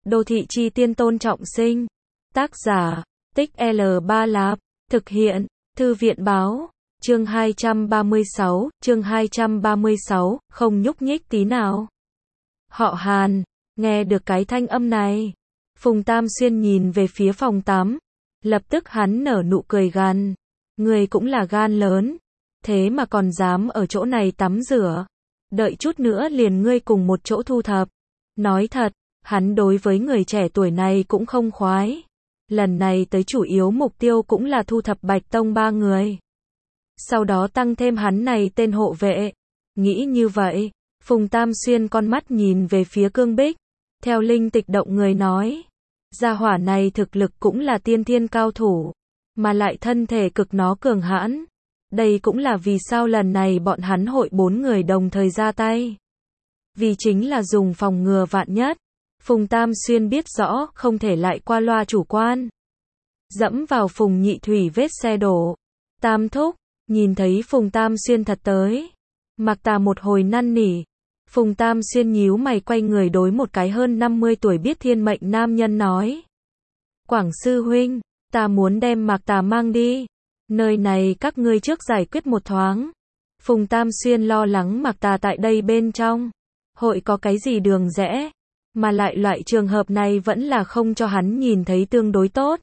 Đô thị chi tiên Tôn Trọng Sinh. Tác giả, Tích L3 Lạp. Thực hiện, Thư viện báo. Chương 236, không nhúc nhích tí nào. Họ Hàn, nghe được cái thanh âm này. Phùng Tam Xuyên nhìn về phía phòng tắm. Lập tức hắn nở nụ cười gằn. Người cũng là gan lớn. Thế mà còn dám ở chỗ này tắm rửa. Đợi chút nữa liền ngươi cùng một chỗ thu thập. Nói thật, hắn đối với người trẻ tuổi này cũng không khoái. Lần này tới chủ yếu mục tiêu cũng là thu thập Bạch Tông 3 người. Sau đó tăng thêm hắn này tên hộ vệ. Nghĩ như vậy, Phùng Tam Xuyên con mắt nhìn về phía Cương Bích. Theo linh tịch động người nói, gia hỏa này thực lực cũng là tiên thiên cao thủ, mà lại thân thể cực nó cường hãn. Đây cũng là vì sao lần này bọn hắn hội 4 người đồng thời ra tay. Vì chính là dùng phòng ngừa vạn nhất. Phùng Tam Xuyên biết rõ không thể lại qua loa chủ quan. Dẫm vào Phùng Nhị Thủy vết xe đổ. Tam thúc, nhìn thấy Phùng Tam Xuyên thật tới. Mặc Tà một hồi năn nỉ. Phùng Tam Xuyên nhíu mày quay người đối một cái hơn 50 tuổi biết thiên mệnh nam nhân nói. Quảng sư huynh, ta muốn đem Mạc Tà mang đi. Nơi này các ngươi trước giải quyết một thoáng. Phùng Tam Xuyên lo lắng Mạc Tà tại đây bên trong. Hội có cái gì đường rẽ. Mà lại loại trường hợp này vẫn là không cho hắn nhìn thấy tương đối tốt.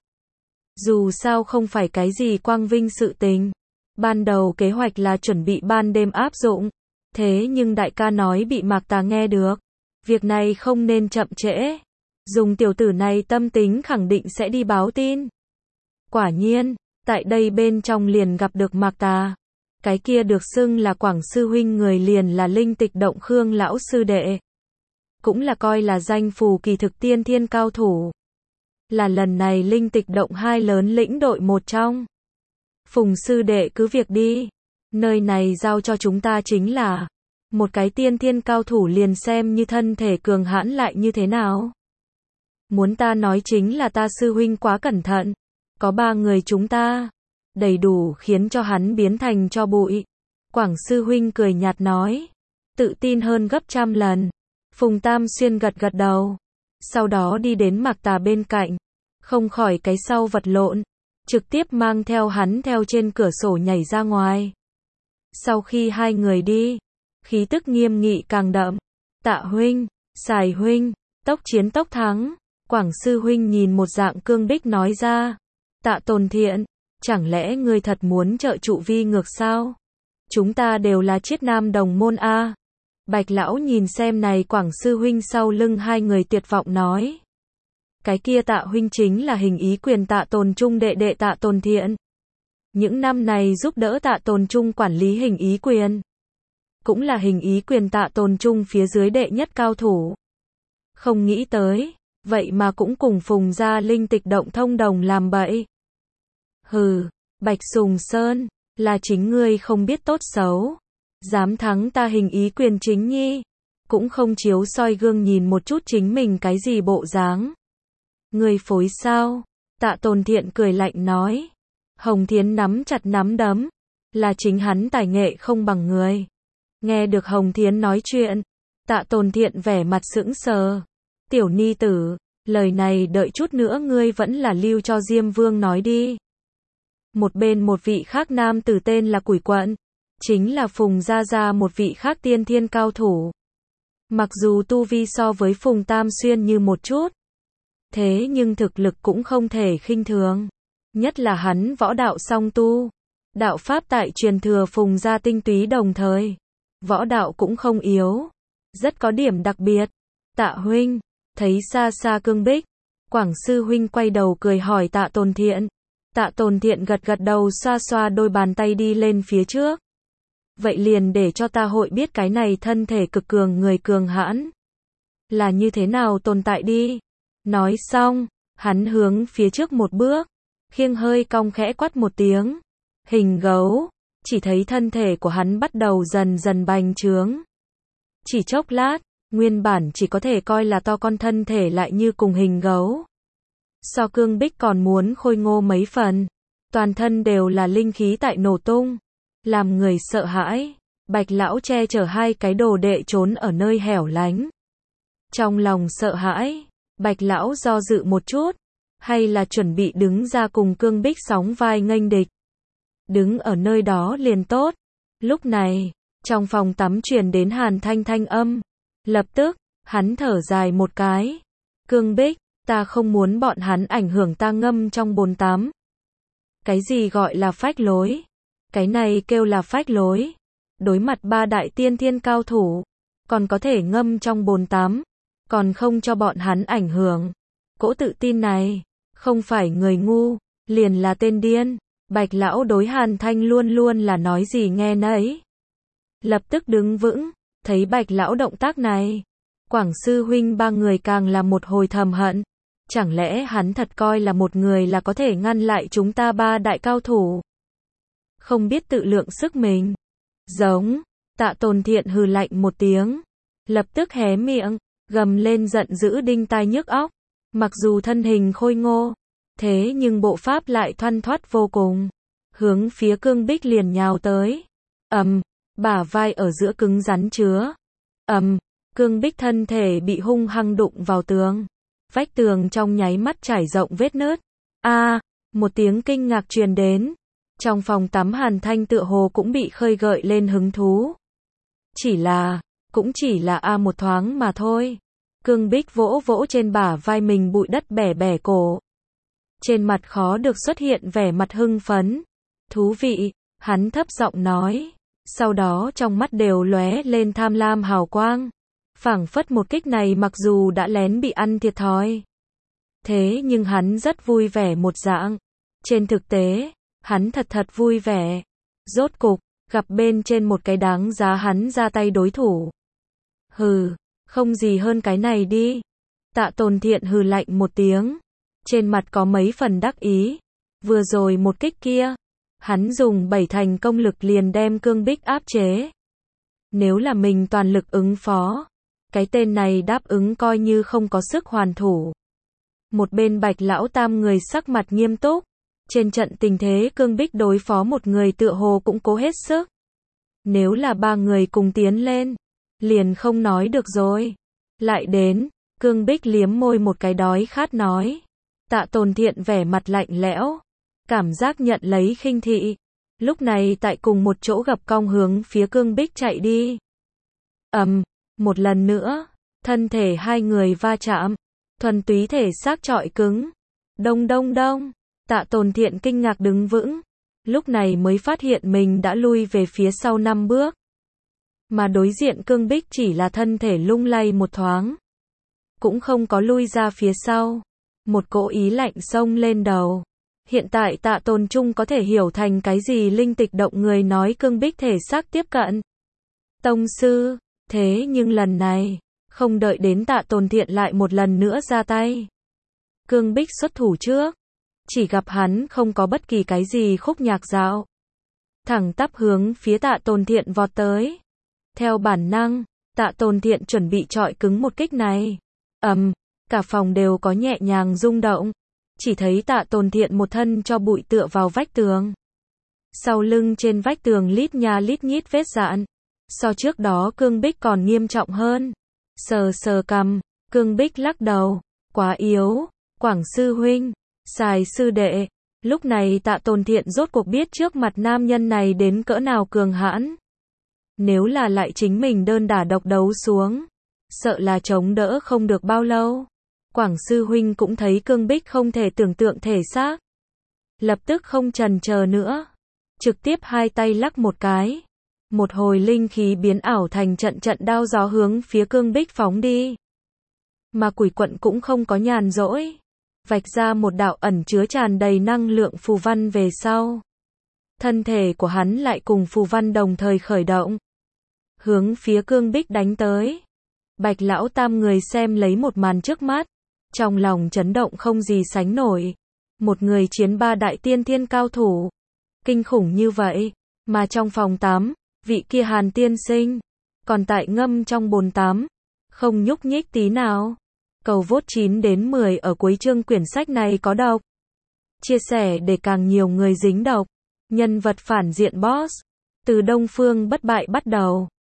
Dù sao không phải cái gì quang vinh sự tình. Ban đầu kế hoạch là chuẩn bị ban đêm áp dụng. Thế nhưng đại ca nói bị Mạc Tà nghe được. Việc này không nên chậm trễ. Dùng tiểu tử này tâm tính khẳng định sẽ đi báo tin. Quả nhiên, tại đây bên trong liền gặp được Mạc Tà. Cái kia được xưng là Quảng sư huynh người liền là linh tịch động Khương lão sư đệ. Cũng là coi là danh phù kỳ thực tiên thiên cao thủ. Là lần này linh tịch động 2 lớn lĩnh đội một trong. Phùng sư đệ cứ việc đi. Nơi này giao cho chúng ta chính là một cái tiên thiên cao thủ liền xem như thân thể cường hãn lại như thế nào. Muốn ta nói chính là ta sư huynh quá cẩn thận. Có 3 người chúng ta. Đầy đủ khiến cho hắn biến thành tro bụi. Quảng sư huynh cười nhạt nói. Tự tin hơn gấp trăm lần. Phùng Tam Xuyên gật gật đầu. Sau đó đi đến Mạc Tà bên cạnh. Không khỏi cái sau vật lộn. Trực tiếp mang theo hắn theo trên cửa sổ nhảy ra ngoài. Sau khi 2 người đi, khí tức nghiêm nghị càng đậm. Tạ huynh, Sài huynh, tốc chiến tốc thắng. Quảng sư huynh nhìn một dạng Cương Bích nói ra. Tạ Tồn Thiện, chẳng lẽ ngươi thật muốn trợ trụ vi ngược sao? Chúng ta đều là chiết nam đồng môn a. Bạch lão nhìn xem này Quảng sư huynh sau lưng 2 người tuyệt vọng nói. Cái kia Tạ huynh chính là hình ý quyền Tạ Tồn Trung đệ đệ Tạ Tồn Thiện. Những năm này giúp đỡ Tạ Tồn Trung quản lý hình ý quyền. Cũng là hình ý quyền Tạ Tồn Trung phía dưới đệ nhất cao thủ. Không nghĩ tới, vậy mà cũng cùng Phùng gia linh tịch động thông đồng làm bậy. Hừ, Bạch Sùng Sơn, là chính ngươi không biết tốt xấu. Dám thắng ta hình ý quyền chính nhi. Cũng không chiếu soi gương nhìn một chút chính mình cái gì bộ dáng. Ngươi phối sao? Tạ Tồn Thiện cười lạnh nói. Hồng Thiến nắm chặt nắm đấm. Là chính hắn tài nghệ không bằng người. Nghe được Hồng Thiến nói chuyện. Tạ Tồn Thiện vẻ mặt sững sờ. Tiểu ni tử, lời này đợi chút nữa ngươi vẫn là lưu cho Diêm Vương nói đi. Một bên một vị khác nam tử tên là Quỷ Quận. Chính là Phùng Gia Gia một vị khác tiên thiên cao thủ. Mặc dù tu vi so với Phùng Tam Xuyên như một chút. Thế nhưng thực lực cũng không thể khinh thường. Nhất là hắn võ đạo song tu. Đạo pháp tại truyền thừa Phùng Gia tinh túy đồng thời. Võ đạo cũng không yếu. Rất có điểm đặc biệt. Tạ huynh, thấy xa xa Cương Bích. Quảng sư huynh quay đầu cười hỏi Tạ Tồn Thiện. Tạ Tồn Thiện gật gật đầu xoa xoa đôi bàn tay đi lên phía trước. Vậy liền để cho ta hội biết cái này thân thể cực cường người cường hãn. Là như thế nào tồn tại đi. Nói xong, hắn hướng phía trước một bước. Khiêng hơi cong khẽ quát một tiếng. Hình gấu. Chỉ thấy thân thể của hắn bắt đầu dần dần bành trướng. Chỉ chốc lát, nguyên bản chỉ có thể coi là to con thân thể lại như cùng hình gấu. So Cương Bích còn muốn khôi ngô mấy phần. Toàn thân đều là linh khí tại nổ tung. Làm người sợ hãi. Bạch lão che chở 2 cái đồ đệ trốn ở nơi hẻo lánh. Trong lòng sợ hãi. Bạch lão do dự một chút, hay là chuẩn bị đứng ra cùng Cương Bích sóng vai nghênh địch. Đứng ở nơi đó liền tốt. Lúc này, trong phòng tắm truyền đến Hàn Thanh thanh âm. Lập tức, hắn thở dài một cái. Cương Bích, ta không muốn bọn hắn ảnh hưởng ta ngâm trong bồn tắm. Cái gì gọi là phách lối? Cái này kêu là phách lối. Đối mặt 3 đại tiên thiên cao thủ, còn có thể ngâm trong bồn tắm, còn không cho bọn hắn ảnh hưởng. Cỗ tự tin này, không phải người ngu, liền là tên điên. Bạch lão đối Hàn Thanh luôn luôn là nói gì nghe nấy. Lập tức đứng vững, thấy Bạch lão động tác này, Quảng sư huynh 3 người càng là một hồi thầm hận. Chẳng lẽ hắn thật coi là một người là có thể ngăn lại chúng ta 3 đại cao thủ? Không biết tự lượng sức mình. Giống, Tạ Tồn Thiện hừ lạnh một tiếng, lập tức hé miệng, gầm lên giận dữ đinh tai nhức óc. Mặc dù thân hình khôi ngô, thế nhưng bộ pháp lại thoăn thoắt vô cùng, hướng phía Cương Bích liền nhào tới. Bả vai ở giữa cứng rắn chứa. Cương Bích thân thể bị hung hăng đụng vào tường. Vách tường trong nháy mắt trải rộng vết nứt. Một tiếng kinh ngạc truyền đến. Trong phòng tắm Hàn Thanh tựa hồ cũng bị khơi gợi lên hứng thú. Cũng chỉ là một thoáng mà thôi. Cương Bích vỗ vỗ trên bả vai mình bụi đất bẻ bẻ cổ. Trên mặt khó được xuất hiện vẻ mặt hưng phấn. Thú vị, hắn thấp giọng nói. Sau đó trong mắt đều lóe lên tham lam hào quang. Phảng phất một kích này mặc dù đã lén bị ăn thiệt thòi. Thế nhưng hắn rất vui vẻ một dạng. Trên thực tế, hắn thật vui vẻ. Rốt cục, gặp bên trên một cái đáng giá hắn ra tay đối thủ. Hừ, không gì hơn cái này đi. Tạ Tồn Thiện hừ lạnh một tiếng. Trên mặt có mấy phần đắc ý. Vừa rồi một kích kia, hắn dùng 7 thành công lực liền đem Cương Bích áp chế. Nếu là mình toàn lực ứng phó, cái tên này đáp ứng coi như không có sức hoàn thủ. Một bên Bạch lão tam người sắc mặt nghiêm túc. Trên trận tình thế Cương Bích đối phó một người tựa hồ cũng cố hết sức. Nếu là 3 người cùng tiến lên, liền không nói được rồi. Lại đến, Cương Bích liếm môi một cái đói khát nói. Tạ Tồn Thiện vẻ mặt lạnh lẽo, cảm giác nhận lấy khinh thị. Lúc này tại cùng một chỗ gặp cong hướng phía Cương Bích chạy đi. Một lần nữa, thân thể hai người va chạm, thuần túy thể xác trọi cứng. Đông đông đông, Tạ Tồn Thiện kinh ngạc đứng vững, lúc này mới phát hiện mình đã lui về phía sau 5 bước. Mà đối diện Cương Bích chỉ là thân thể lung lay một thoáng, cũng không có lui ra phía sau. Một cỗ ý lạnh xông lên đầu. Hiện tại Tạ Tồn Trung có thể hiểu thành cái gì linh tịch động người nói Cương Bích thể xác tiếp cận. Tông sư, thế nhưng lần này, không đợi đến Tạ Tồn Thiện lại một lần nữa ra tay. Cương Bích xuất thủ trước, chỉ gặp hắn không có bất kỳ cái gì khúc nhạc dạo. Thẳng tắp hướng phía Tạ Tồn Thiện vọt tới. Theo bản năng, Tạ Tồn Thiện chuẩn bị chọi cứng một kích này. Cả phòng đều có nhẹ nhàng rung động. Chỉ thấy Tạ Tồn Thiện một thân cho bụi tựa vào vách tường. Sau lưng trên vách tường lít nha lít nhít vết dạn. So trước đó Cương Bích còn nghiêm trọng hơn. Sờ sờ cằm, Cương Bích lắc đầu. Quá yếu, Quảng sư huynh, Sài sư đệ. Lúc này Tạ Tồn Thiện rốt cuộc biết trước mặt nam nhân này đến cỡ nào cường hãn. Nếu là lại chính mình đơn đả độc đấu xuống, sợ là chống đỡ không được bao lâu. Quảng sư huynh cũng thấy Cương Bích không thể tưởng tượng thể xác. Lập tức không chần chờ nữa. Trực tiếp hai tay lắc một cái. Một hồi linh khí biến ảo thành trận trận đao gió hướng phía Cương Bích phóng đi. Mà Quỷ Quận cũng không có nhàn rỗi. Vạch ra một đạo ẩn chứa tràn đầy năng lượng phù văn về sau. Thân thể của hắn lại cùng phù văn đồng thời khởi động. Hướng phía Cương Bích đánh tới. Bạch lão tam người xem lấy một màn trước mắt. Trong lòng chấn động không gì sánh nổi. Một người chiến 3 đại tiên thiên cao thủ. Kinh khủng như vậy. Mà trong phòng tắm, vị kia Hàn tiên sinh, còn tại ngâm trong bồn tắm. Không nhúc nhích tí nào. Cầu vote 9 đến 10 ở cuối chương quyển sách này có đọc. Chia sẻ để càng nhiều người dính độc. Nhân vật phản diện boss. Từ Đông Phương bất bại bắt đầu.